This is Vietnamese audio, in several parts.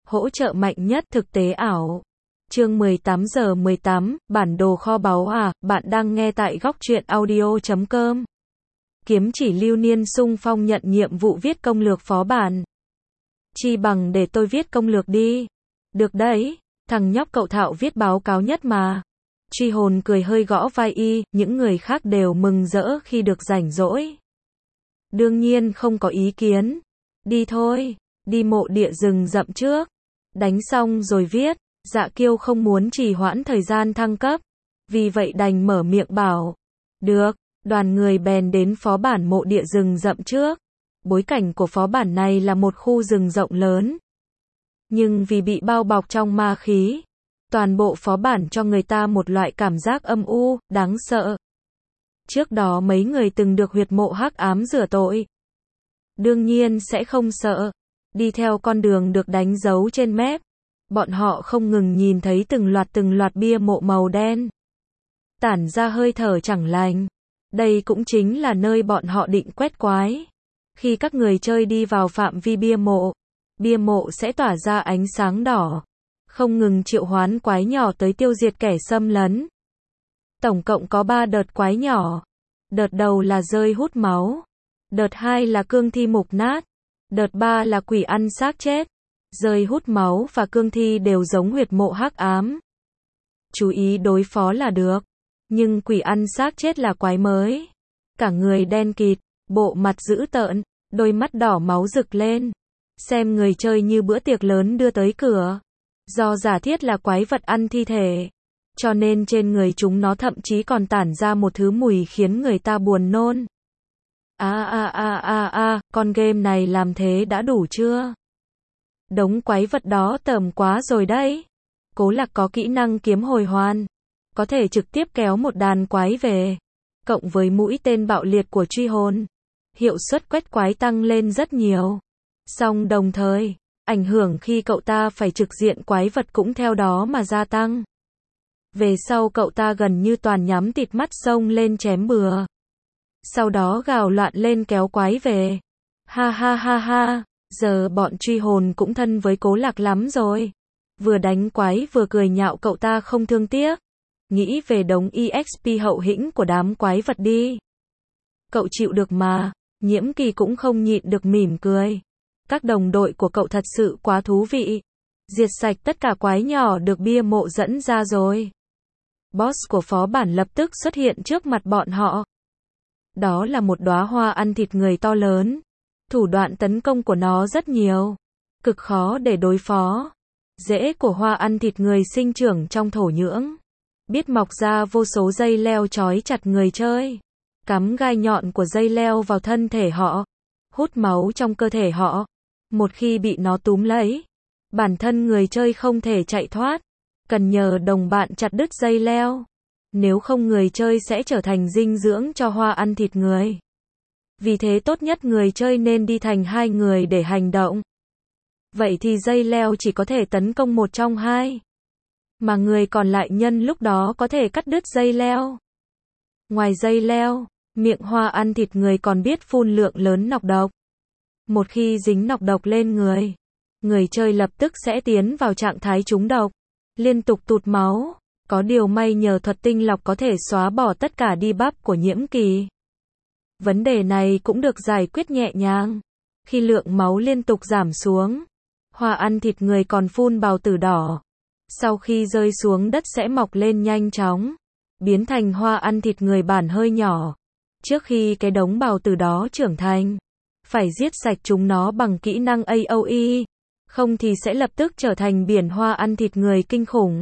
Hỗ trợ mạnh nhất thực tế ảo. Chương 18 giờ 18, bản đồ kho báu à, bạn đang nghe tại góc truyện audio.com. Kiếm chỉ lưu niên xung phong nhận nhiệm vụ viết công lược phó bản. Chi bằng để tôi viết công lược đi. Được đấy, thằng nhóc cậu Thạo viết báo cáo nhất mà. Truy hồn cười hơi gõ vai y, những người khác đều mừng rỡ khi được rảnh rỗi. Đương nhiên không có ý kiến. Đi thôi, đi mộ địa rừng rậm trước. Đánh xong rồi viết. Dạ Kiêu không muốn trì hoãn thời gian thăng cấp. Vì vậy đành mở miệng bảo. Được, đoàn người bèn đến phó bản mộ địa rừng rậm trước. Bối cảnh của phó bản này là một khu rừng rộng lớn. Nhưng vì bị bao bọc trong ma khí, toàn bộ phó bản cho người ta một loại cảm giác âm u, đáng sợ. Trước đó mấy người từng được huyệt mộ hắc ám rửa tội. Đương nhiên sẽ không sợ. Đi theo con đường được đánh dấu trên map, bọn họ không ngừng nhìn thấy từng loạt bia mộ màu đen. Tản ra hơi thở chẳng lành. Đây cũng chính là nơi bọn họ định quét quái. Khi các người chơi đi vào phạm vi bia mộ sẽ tỏa ra ánh sáng đỏ, không ngừng triệu hoán quái nhỏ tới tiêu diệt kẻ xâm lấn. Tổng cộng có 3 đợt quái nhỏ. Đợt đầu là rơi hút máu. Đợt 2 là cương thi mục nát. Đợt 3 là quỷ ăn xác chết. Rơi hút máu và cương thi đều giống huyệt mộ hắc ám. Chú ý đối phó là được. Nhưng quỷ ăn xác chết là quái mới. Cả người đen kịt, bộ mặt dữ tợn, đôi mắt đỏ máu rực lên. Xem người chơi như bữa tiệc lớn đưa tới cửa. Do giả thiết là quái vật ăn thi thể, cho nên trên người chúng nó thậm chí còn tản ra một thứ mùi khiến người ta buồn nôn. Con game này làm thế đã đủ chưa? Đống quái vật đó tởm quá rồi đấy. Cố Lạc có kỹ năng kiếm hồi hoàn, có thể trực tiếp kéo một đàn quái về. Cộng với mũi tên bạo liệt của truy hồn, hiệu suất quét quái tăng lên rất nhiều. Song đồng thời, ảnh hưởng khi cậu ta phải trực diện quái vật cũng theo đó mà gia tăng. Về sau cậu ta gần như toàn nhắm tịt mắt xông lên chém bừa. Sau đó gào loạn lên kéo quái về. Ha, giờ bọn truy hồn cũng thân với Cố Lạc lắm rồi. Vừa đánh quái vừa cười nhạo cậu ta không thương tiếc. Nghĩ về đống EXP hậu hĩnh của đám quái vật đi. Cậu chịu được mà. Nhiễm Kỳ cũng không nhịn được mỉm cười. Các đồng đội của cậu thật sự quá thú vị. Diệt sạch tất cả quái nhỏ được bia mộ dẫn ra rồi. Boss của phó bản lập tức xuất hiện trước mặt bọn họ. Đó là một đóa hoa ăn thịt người to lớn. Thủ đoạn tấn công của nó rất nhiều. Cực khó để đối phó. Rễ của hoa ăn thịt người sinh trưởng trong thổ nhưỡng. Biết mọc ra vô số dây leo trói chặt người chơi. Cắm gai nhọn của dây leo vào thân thể họ. Hút máu trong cơ thể họ. Một khi bị nó túm lấy, bản thân người chơi không thể chạy thoát. Cần nhờ đồng bạn chặt đứt dây leo. Nếu không người chơi sẽ trở thành dinh dưỡng cho hoa ăn thịt người. Vì thế tốt nhất người chơi nên đi thành 2 người để hành động. Vậy thì dây leo chỉ có thể tấn công một trong 2. Mà người còn lại nhân lúc đó có thể cắt đứt dây leo. Ngoài dây leo, miệng hoa ăn thịt người còn biết phun lượng lớn nọc độc. Một khi dính nọc độc lên người chơi lập tức sẽ tiến vào trạng thái trúng độc, liên tục tụt máu. Có điều may nhờ thuật tinh lọc có thể xóa bỏ tất cả debuff của Nhiễm Kỳ. Vấn đề này cũng được giải quyết nhẹ nhàng. Khi lượng máu liên tục giảm xuống, hoa ăn thịt người còn phun bào tử đỏ. Sau khi rơi xuống đất sẽ mọc lên nhanh chóng, biến thành hoa ăn thịt người bản hơi nhỏ. Trước khi cái đống bào tử đó trưởng thành, phải giết sạch chúng nó bằng kỹ năng AOE, không thì sẽ lập tức trở thành biển hoa ăn thịt người kinh khủng.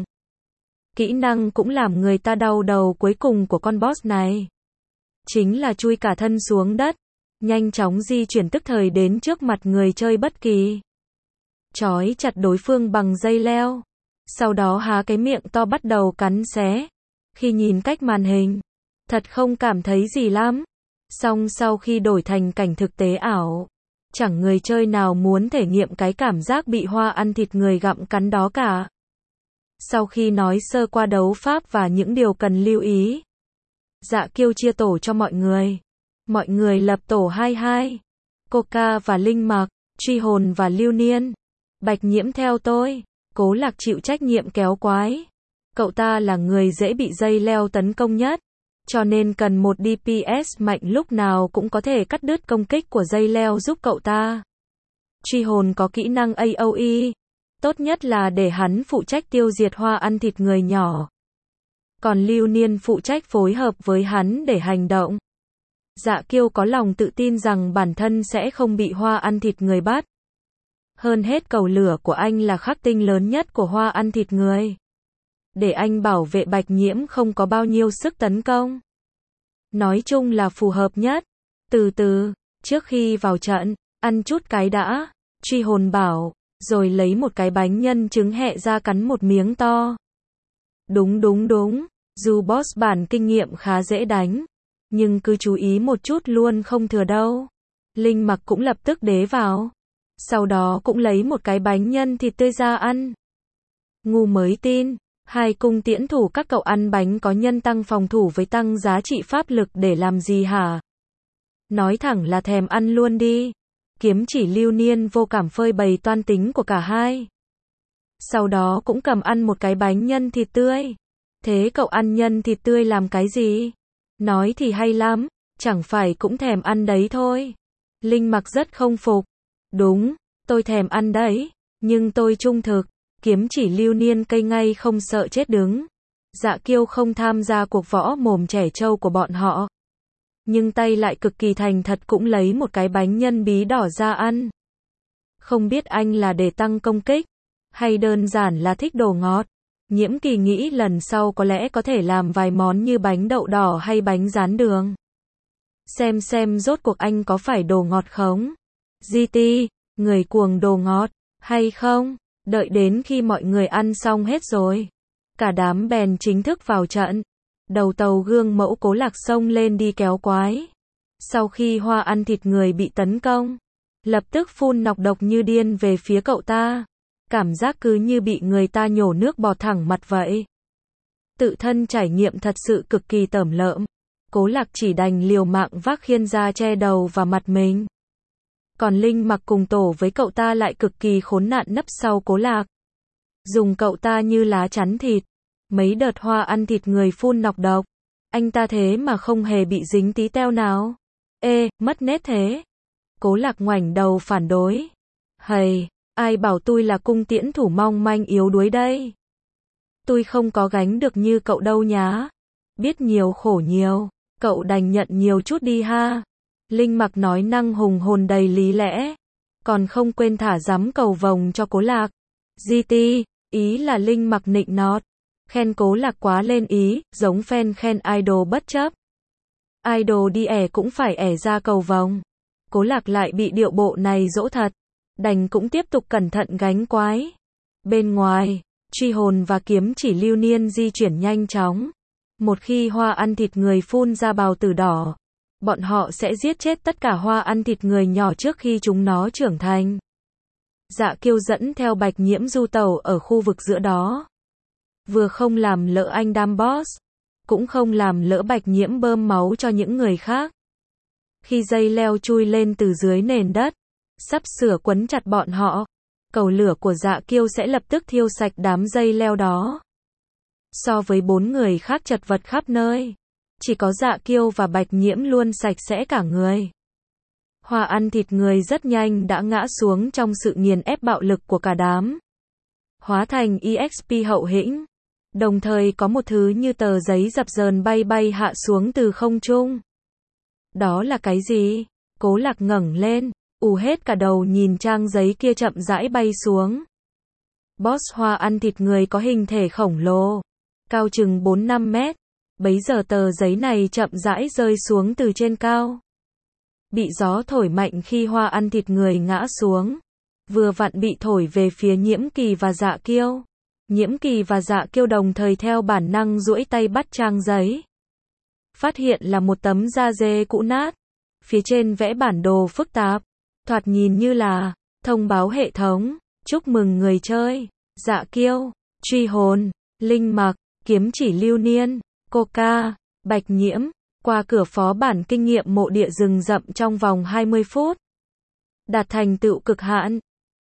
Kỹ năng cũng làm người ta đau đầu cuối cùng của con boss này. Chính là chui cả thân xuống đất, nhanh chóng di chuyển tức thời đến trước mặt người chơi bất kỳ. Trói chặt đối phương bằng dây leo. Sau đó há cái miệng to bắt đầu cắn xé. Khi nhìn cách màn hình, thật không cảm thấy gì lắm. Song sau khi đổi thành cảnh thực tế ảo, chẳng người chơi nào muốn thể nghiệm cái cảm giác bị hoa ăn thịt người gặm cắn đó cả. Sau khi nói sơ qua đấu pháp và những điều cần lưu ý, Dạ Kiêu chia tổ cho mọi người. Mọi người lập tổ 22. Coca và Linh Mạc, Truy Hồn và Lưu Niên. Bạch Nhiễm theo tôi. Cố Lạc chịu trách nhiệm kéo quái. Cậu ta là người dễ bị dây leo tấn công nhất, cho nên cần một DPS mạnh lúc nào cũng có thể cắt đứt công kích của dây leo giúp cậu ta. Truy hồn có kỹ năng AoE, tốt nhất là để hắn phụ trách tiêu diệt hoa ăn thịt người nhỏ. Còn Lưu Niên phụ trách phối hợp với hắn để hành động. Dạ Kiêu có lòng tự tin rằng bản thân sẽ không bị hoa ăn thịt người bắt. Hơn hết cầu lửa của anh là khắc tinh lớn nhất của hoa ăn thịt người. Để anh bảo vệ Bạch Nhiễm không có bao nhiêu sức tấn công. Nói chung là phù hợp nhất. Từ từ, trước khi vào trận, ăn chút cái đã, Truy hồn bảo, rồi lấy một cái bánh nhân trứng hẹ ra cắn một miếng to. Đúng, dù boss bản kinh nghiệm khá dễ đánh, nhưng cứ chú ý một chút luôn không thừa đâu. Linh Mặc cũng lập tức đế vào. Sau đó cũng lấy một cái bánh nhân thịt tươi ra ăn. Ngu mới tin, hai cung tiễn thủ các cậu ăn bánh có nhân tăng phòng thủ với tăng giá trị pháp lực để làm gì hả? Nói thẳng là thèm ăn luôn đi. Kiếm Chỉ Lưu Niên vô cảm phơi bày toan tính của cả hai. Sau đó cũng cầm ăn một cái bánh nhân thịt tươi. Thế cậu ăn nhân thịt tươi làm cái gì? Nói thì hay lắm, chẳng phải cũng thèm ăn đấy thôi. Linh Mặc rất không phục. Đúng, tôi thèm ăn đấy, nhưng tôi trung thực. Kiếm Chỉ Lưu Niên cây ngay không sợ chết đứng. Dạ Kiêu không tham gia cuộc võ mồm trẻ trâu của bọn họ, nhưng tay lại cực kỳ thành thật cũng lấy một cái bánh nhân bí đỏ ra ăn. Không biết anh là để tăng công kích, hay đơn giản là thích đồ ngọt. Nhiễm Kỳ nghĩ lần sau có lẽ có thể làm vài món như bánh đậu đỏ hay bánh rán đường. Xem rốt cuộc anh có phải đồ ngọt không? GT, người cuồng đồ ngọt, hay không? Đợi đến khi mọi người ăn xong hết rồi, cả đám bèn chính thức vào trận. Đầu tàu gương mẫu Cố Lạc xông lên đi kéo quái. Sau khi hoa ăn thịt người bị tấn công, lập tức phun nọc độc như điên về phía cậu ta. Cảm giác cứ như bị người ta nhổ nước bọt thẳng mặt vậy. Tự thân trải nghiệm thật sự cực kỳ tởm lợm. Cố Lạc chỉ đành liều mạng vác khiên ra che đầu và mặt mình. Còn Linh Mặc cùng tổ với cậu ta lại cực kỳ khốn nạn nấp sau Cố Lạc. Dùng cậu ta như lá chắn thịt. Mấy đợt hoa ăn thịt người phun nọc độc. Anh ta thế mà không hề bị dính tí teo nào. Ê, mất nết thế. Cố Lạc ngoảnh đầu phản đối. Hầy, ai bảo tôi là cung tiễn thủ mong manh yếu đuối đây. Tôi không có gánh được như cậu đâu nhá. Biết nhiều khổ nhiều, cậu đành nhận nhiều chút đi ha. Linh Mặc nói năng hùng hồn đầy lý lẽ. Còn không quên thả giấm cầu vồng cho Cố Lạc. GT, ý là Linh Mặc nịnh nọt. Khen Cố Lạc quá lên ý, giống fan khen idol bất chấp. Idol đi ẻ cũng phải ẻ ra cầu vồng. Cố Lạc lại bị điệu bộ này dỗ thật. Đành cũng tiếp tục cẩn thận gánh quái. Bên ngoài, Truy hồn và Kiếm Chỉ Lưu Niên di chuyển nhanh chóng. Một khi hoa ăn thịt người phun ra bào tử đỏ, bọn họ sẽ giết chết tất cả hoa ăn thịt người nhỏ trước khi chúng nó trưởng thành. Dạ Kiêu dẫn theo Bạch Nhiễm du tàu ở khu vực giữa đó. Vừa không làm lỡ anh đam boss, cũng không làm lỡ Bạch Nhiễm bơm máu cho những người khác. Khi dây leo chui lên từ dưới nền đất, sắp sửa quấn chặt bọn họ, cầu lửa của Dạ Kiêu sẽ lập tức thiêu sạch đám dây leo đó. So với 4 người khác chật vật khắp nơi, chỉ có Dạ Kiêu và Bạch Nhiễm luôn sạch sẽ cả người. Hoa ăn thịt người rất nhanh đã ngã xuống trong sự nghiền ép bạo lực của cả đám. Hóa thành EXP hậu hĩnh. Đồng thời có một thứ như tờ giấy dập dờn bay hạ xuống từ không trung. Đó là cái gì? Cố Lạc ngẩng lên, ù hết cả đầu nhìn trang giấy kia chậm rãi bay xuống. Boss hoa ăn thịt người có hình thể khổng lồ, cao chừng 4-5 mét. Bấy giờ tờ giấy này chậm rãi rơi xuống từ trên cao. Bị gió thổi mạnh khi hoa ăn thịt người ngã xuống. Vừa vặn bị thổi về phía Nhiễm Kỳ và Dạ Kiêu. Nhiễm Kỳ và Dạ Kiêu đồng thời theo bản năng duỗi tay bắt trang giấy. Phát hiện là một tấm da dê cũ nát. Phía trên vẽ bản đồ phức tạp. Thoạt nhìn như là thông báo hệ thống, chúc mừng người chơi. Dạ Kiêu, Truy hồn, Linh Mặc, Kiếm Chỉ Lưu Niên, Coca, Bạch Nhiễm, qua cửa phó bản kinh nghiệm mộ địa rừng rậm trong vòng 20 phút. Đạt thành tựu cực hạn.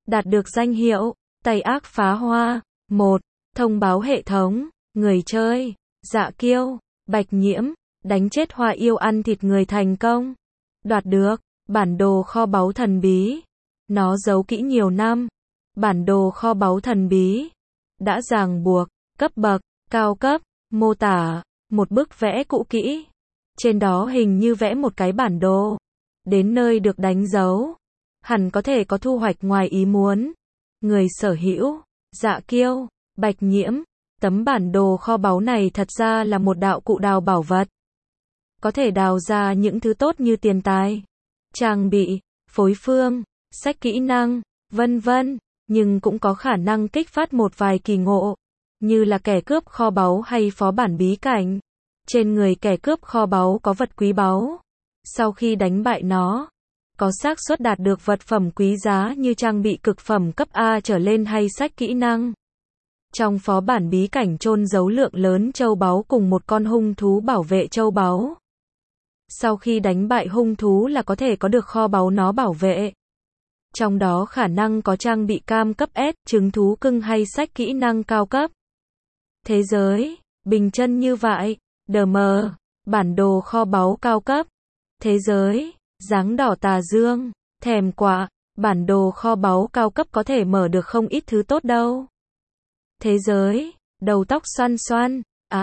đạt được danh hiệu, tay ác phá hoa. 1. Thông báo hệ thống, người chơi, Dạ Kiêu, Bạch Nhiễm, đánh chết Hoa Yêu ăn thịt người thành công. Đoạt được, bản đồ kho báu thần bí. Nó giấu kỹ nhiều năm. Bản đồ kho báu thần bí. Đã ràng buộc, cấp bậc, cao cấp, mô tả, một bức vẽ cũ kỹ. Trên đó hình như vẽ một cái bản đồ. Đến nơi được đánh dấu. Hẳn có thể có thu hoạch ngoài ý muốn. Người sở hữu, Dạ Kiêu, Bạch Nhiễm. Tấm bản đồ kho báu này thật ra là một đạo cụ đào bảo vật. Có thể đào ra những thứ tốt như tiền tài, trang bị, phối phương, sách kỹ năng, vân vân, nhưng cũng có khả năng kích phát một vài kỳ ngộ, như là kẻ cướp kho báu hay phó bản bí cảnh. Trên người kẻ cướp kho báu có vật quý báu. Sau khi đánh bại nó, có xác suất đạt được vật phẩm quý giá như trang bị cực phẩm cấp A trở lên hay sách kỹ năng. Trong phó bản bí cảnh chôn giấu lượng lớn châu báu cùng một con hung thú bảo vệ châu báu. Sau khi đánh bại hung thú là có thể có được kho báu nó bảo vệ. Trong đó khả năng có trang bị cam cấp S, trứng thú cưng hay sách kỹ năng cao cấp. Thế giới, bình chân như vậy, DM, bản đồ kho báu cao cấp. Thế giới, dáng đỏ tà dương, thèm quả, bản đồ kho báu cao cấp có thể mở được không ít thứ tốt đâu. Thế giới, đầu tóc xoăn xoăn,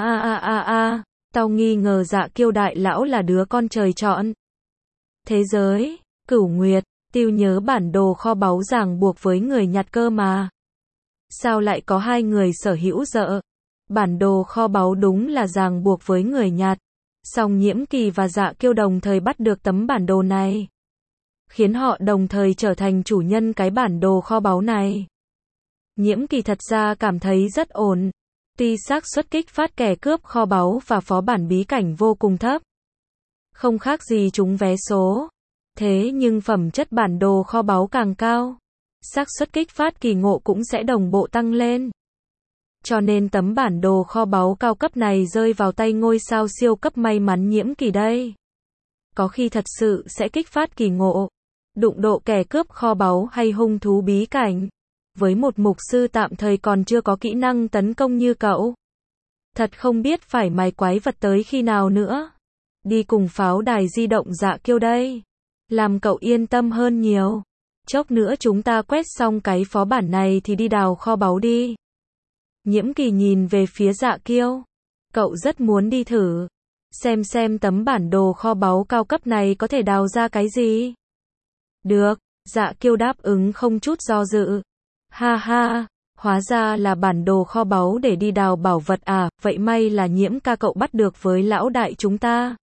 tao nghi ngờ Dạ Kiêu đại lão là đứa con trời chọn. Thế giới, Cửu Nguyệt, Tiêu nhớ bản đồ kho báu ràng buộc với người nhặt cơ mà. Sao lại có hai người sở hữu dợ? Bản đồ kho báu đúng là ràng buộc với người nhặt. Song Nhiễm Kỳ và Dạ Kiêu đồng thời bắt được tấm bản đồ này, khiến họ đồng thời trở thành chủ nhân cái bản đồ kho báu này. Nhiễm Kỳ thật ra cảm thấy rất ổn. Tuy xác suất kích phát kẻ cướp kho báu và phó bản bí cảnh vô cùng thấp, không khác gì trúng vé số. Thế nhưng phẩm chất bản đồ kho báu càng cao, xác suất kích phát kỳ ngộ cũng sẽ đồng bộ tăng lên. Cho nên tấm bản đồ kho báu cao cấp này rơi vào tay ngôi sao siêu cấp may mắn Nhiễm Kỳ đây. Có khi thật sự sẽ kích phát kỳ ngộ, đụng độ kẻ cướp kho báu hay hung thú bí cảnh. Với một mục sư tạm thời còn chưa có kỹ năng tấn công như cậu, thật không biết phải mài quái vật tới khi nào nữa. Đi cùng pháo đài di động Dạ Kiêu đây, làm cậu yên tâm hơn nhiều. Chốc nữa chúng ta quét xong cái phó bản này thì đi đào kho báu đi. Nhiễm Kỳ nhìn về phía Dạ Kiêu. Cậu rất muốn đi thử, xem tấm bản đồ kho báu cao cấp này có thể đào ra cái gì. Được, Dạ Kiêu đáp ứng không chút do dự. Ha ha, hóa ra là bản đồ kho báu để đi đào bảo vật à, vậy may là Nhiễm ca cậu bắt được với lão đại chúng ta.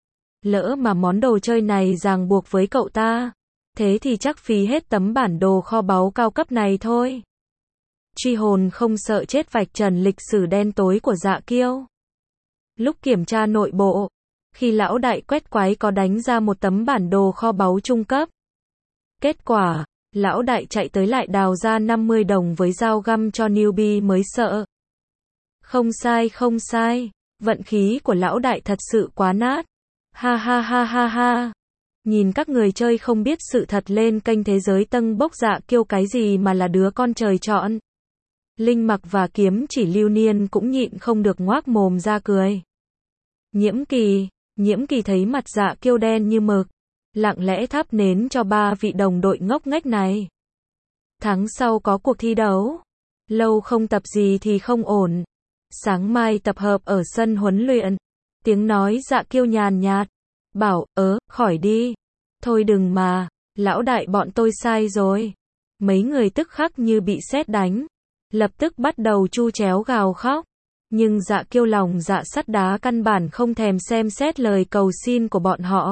Lỡ mà món đồ chơi này ràng buộc với cậu ta, thế thì chắc phí hết tấm bản đồ kho báu cao cấp này thôi. Truy hồn không sợ chết vạch trần lịch sử đen tối của Dạ Kiêu. Lúc kiểm tra nội bộ, khi lão đại quét quái có đánh ra một tấm bản đồ kho báu trung cấp. Kết quả, lão đại chạy tới lại đào ra 50 đồng với dao găm cho newbie mới sợ. Không sai, vận khí của lão đại thật sự quá nát. Ha ha ha ha ha. Nhìn các người chơi không biết sự thật lên kênh Thế giới Tân bốc Dạ Kiêu cái gì mà là đứa con trời chọn. Linh Mặc và Kiếm Chỉ Lưu Niên cũng nhịn không được ngoác mồm ra cười. Nhiễm Kỳ thấy mặt Dạ Kiêu đen như mực, lặng lẽ thắp nến cho ba vị đồng đội ngốc nghếch này. Tháng sau có cuộc thi đấu, lâu không tập gì thì không ổn. Sáng mai tập hợp ở sân huấn luyện. Tiếng nói Dạ Kiêu nhàn nhạt, bảo, khỏi đi. Thôi đừng mà, lão đại bọn tôi sai rồi. Mấy người tức khắc như bị sét đánh, lập tức bắt đầu chu chéo gào khóc. Nhưng Dạ Kiêu lòng dạ sắt đá căn bản không thèm xem xét lời cầu xin của bọn họ.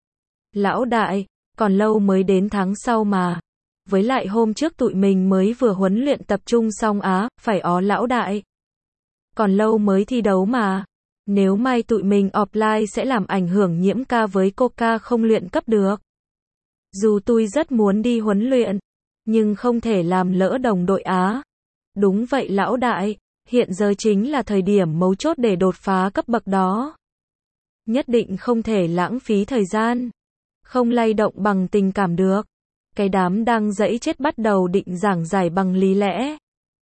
Lão đại, còn lâu mới đến tháng sau mà. Với lại hôm trước tụi mình mới vừa huấn luyện tập trung xong á, phải lão đại. Còn lâu mới thi đấu mà. Nếu mai tụi mình offline sẽ làm ảnh hưởng Nhiễm ca với Coca không luyện cấp được. Dù tôi rất muốn đi huấn luyện, nhưng không thể làm lỡ đồng đội á. Đúng vậy lão đại, hiện giờ chính là thời điểm mấu chốt để đột phá cấp bậc đó. Nhất định không thể lãng phí thời gian. Không lay động bằng tình cảm được. Cái đám đang dẫy chết bắt đầu định giảng giải bằng lý lẽ.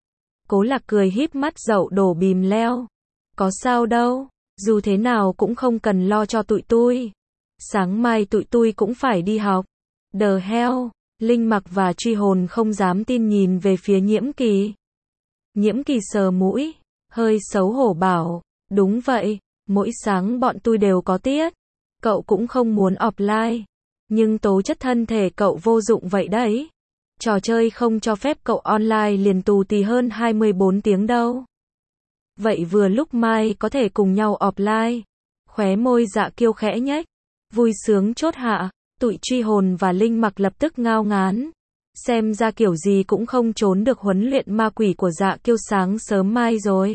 Cố Lạc cười híp mắt dậu đổ bìm leo. Có sao đâu, dù thế nào cũng không cần lo cho tụi tui. Sáng mai tụi tui cũng phải đi học. The hell, Linh Mặc và Truy Hồn không dám tin nhìn về phía Nhiễm Kỳ. Nhiễm Kỳ sờ mũi, hơi xấu hổ bảo, đúng vậy, mỗi sáng bọn tui đều có tiết. Cậu cũng không muốn offline, nhưng tố chất thân thể cậu vô dụng vậy đấy. Trò chơi không cho phép cậu online liền tù tì hơn 24 tiếng đâu. Vậy vừa lúc mai có thể cùng nhau offline. Khóe môi Dạ Kiêu khẽ nhếch, vui sướng chốt hạ. Tụi Truy Hồn và Linh Mặc lập tức ngao ngán. Xem ra kiểu gì cũng không trốn được huấn luyện ma quỷ của Dạ Kiêu sáng sớm mai rồi.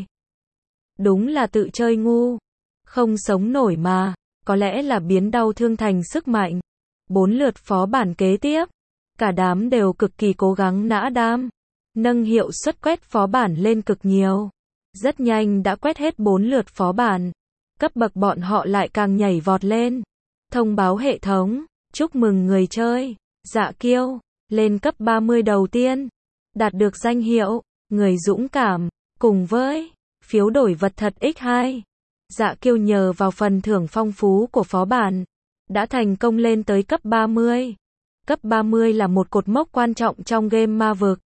Đúng là tự chơi ngu. Không sống nổi mà. Có lẽ là biến đau thương thành sức mạnh. 4 lượt phó bản kế tiếp. Cả đám đều cực kỳ cố gắng nã đam. Nâng hiệu suất quét phó bản lên cực nhiều. Rất nhanh đã quét hết 4 lượt phó bản. Cấp bậc bọn họ lại càng nhảy vọt lên. Thông báo hệ thống. Chúc mừng người chơi. Dạ Kiêu. Lên cấp 30 đầu tiên. Đạt được danh hiệu. Người dũng cảm. Cùng với phiếu đổi vật thật x2. Dạ Kiêu nhờ vào phần thưởng phong phú của phó bản. Đã thành công lên tới cấp 30. Cấp 30 là một cột mốc quan trọng trong game ma vực.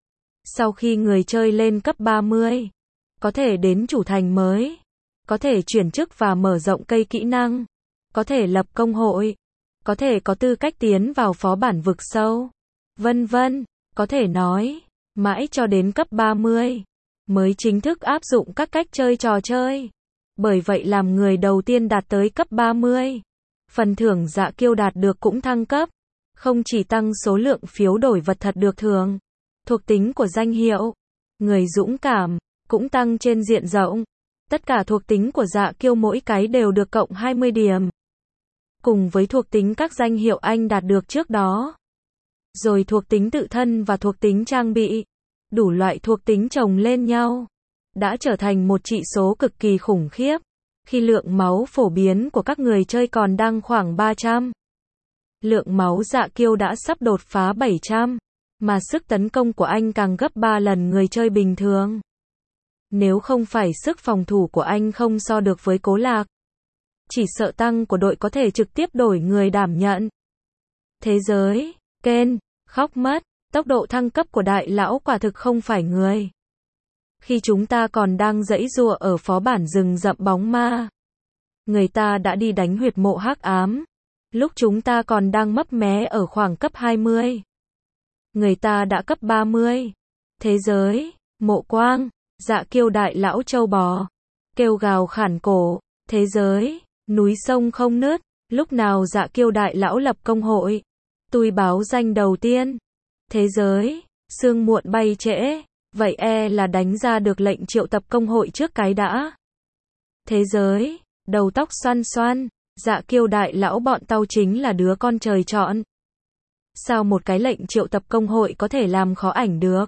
Sau khi người chơi lên cấp 30, có thể đến chủ thành mới, có thể chuyển chức và mở rộng cây kỹ năng, có thể lập công hội, có thể có tư cách tiến vào phó bản vực sâu, vân vân. Có thể nói, mãi cho đến cấp 30, mới chính thức áp dụng các cách chơi trò chơi. Bởi vậy làm người đầu tiên đạt tới cấp 30, phần thưởng Dạ Kiêu đạt được cũng thăng cấp. Không chỉ tăng số lượng phiếu đổi vật thật được thưởng, thuộc tính của danh hiệu, người dũng cảm, cũng tăng trên diện rộng. Tất cả thuộc tính của Dạ Kiêu mỗi cái đều được cộng 20 điểm. Cùng với thuộc tính các danh hiệu anh đạt được trước đó. Rồi thuộc tính tự thân và thuộc tính trang bị. Đủ loại thuộc tính chồng lên nhau. Đã trở thành một chỉ số cực kỳ khủng khiếp. Khi lượng máu phổ biến của các người chơi còn đang khoảng 300. Lượng máu Dạ Kiêu đã sắp đột phá 700. Mà sức tấn công của anh càng gấp 3 lần người chơi bình thường. Nếu không phải sức phòng thủ của anh không so được với Cố Lạc, chỉ sợ tăng của đội có thể trực tiếp đổi người đảm nhận. Thế giới, Ken, khóc mất, tốc độ thăng cấp của đại lão quả thực không phải người. Khi chúng ta còn đang giãy giụa ở phó bản rừng rậm bóng ma, người ta đã đi đánh huyệt mộ hắc ám. Lúc chúng ta còn đang mấp mé ở khoảng cấp 20, người ta đã cấp 30. Thế giới, mộ quang, Dạ Kiêu đại lão châu bò, kêu gào khản cổ. Thế giới, núi sông không nứt, lúc nào Dạ Kiêu đại lão lập công hội, tui báo danh đầu tiên. Thế giới, sương muộn bay trễ, vậy là đánh ra được lệnh triệu tập công hội trước cái đã. Thế giới, đầu tóc xoăn xoăn, Dạ Kiêu đại lão bọn tao chính là đứa con trời chọn. Sao một cái lệnh triệu tập công hội có thể làm khó ảnh được?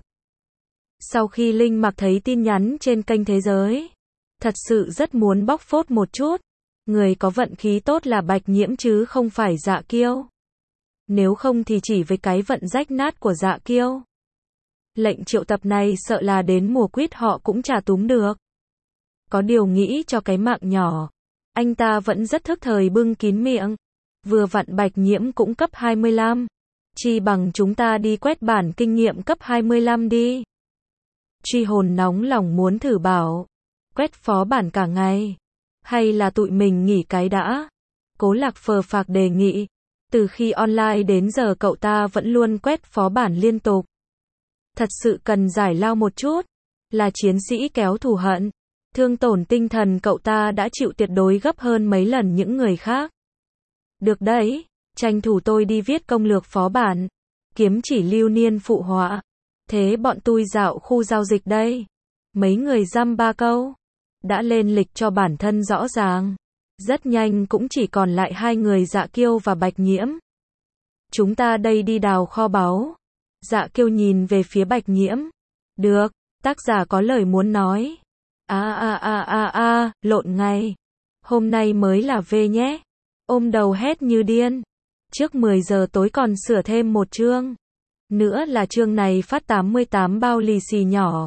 Sau khi Linh Mặc thấy tin nhắn trên kênh Thế giới, thật sự rất muốn bóc phốt một chút. Người có vận khí tốt là Bạch Nhiễm chứ không phải Dạ Kiêu. Nếu không thì chỉ với cái vận rách nát của Dạ Kiêu, lệnh triệu tập này sợ là đến mùa quýt họ cũng chả túm được. Có điều nghĩ cho cái mạng nhỏ, anh ta vẫn rất thức thời bưng kín miệng. Vừa vặn Bạch Nhiễm cũng cấp 25. Chi bằng chúng ta đi quét bản kinh nghiệm cấp 25 đi. Truy Hồn nóng lòng muốn thử bảo, quét phó bản cả ngày, hay là tụi mình nghỉ cái đã? Cố Lạc phờ phạc đề nghị, từ khi online đến giờ cậu ta vẫn luôn quét phó bản liên tục. Thật sự cần giải lao một chút, là chiến sĩ kéo thù hận, thương tổn tinh thần cậu ta đã chịu tuyệt đối gấp hơn mấy lần những người khác. Được đấy, tranh thủ tôi đi viết công lược phó bản, kiếm chỉ lưu niên phụ họa. Thế bọn tôi dạo khu giao dịch đây. Mấy người dăm ba câu. Đã lên lịch cho bản thân rõ ràng. Rất nhanh cũng chỉ còn lại hai người Dạ Kiêu và Bạch Nhiễm. Chúng ta đây đi đào kho báu. Dạ Kiêu nhìn về phía Bạch Nhiễm. Được, tác giả có lời muốn nói. Lộn ngay. Hôm nay mới là về nhé. Ôm đầu hét như điên. Trước 10 giờ tối còn sửa thêm một chương nữa là chương này phát 88 bao lì xì nhỏ.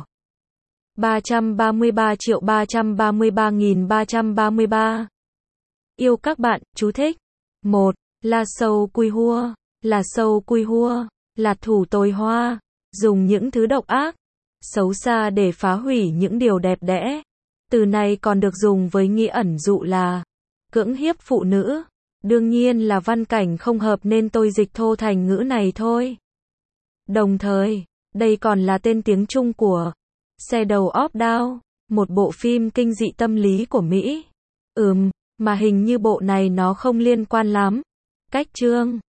333.333.333. Yêu các bạn, chú thích. 1. Là sâu cùi hua. Là sâu cùi hua. Là thủ tồi hoa. Dùng những thứ độc ác, xấu xa để phá hủy những điều đẹp đẽ. Từ này còn được dùng với nghĩa ẩn dụ là cưỡng hiếp phụ nữ. Đương nhiên là văn cảnh không hợp nên tôi dịch thô thành ngữ này thôi. Đồng thời, đây còn là tên tiếng Trung của Shadow of Doubt, một bộ phim kinh dị tâm lý của Mỹ. Mà hình như bộ này nó không liên quan lắm. Cách chương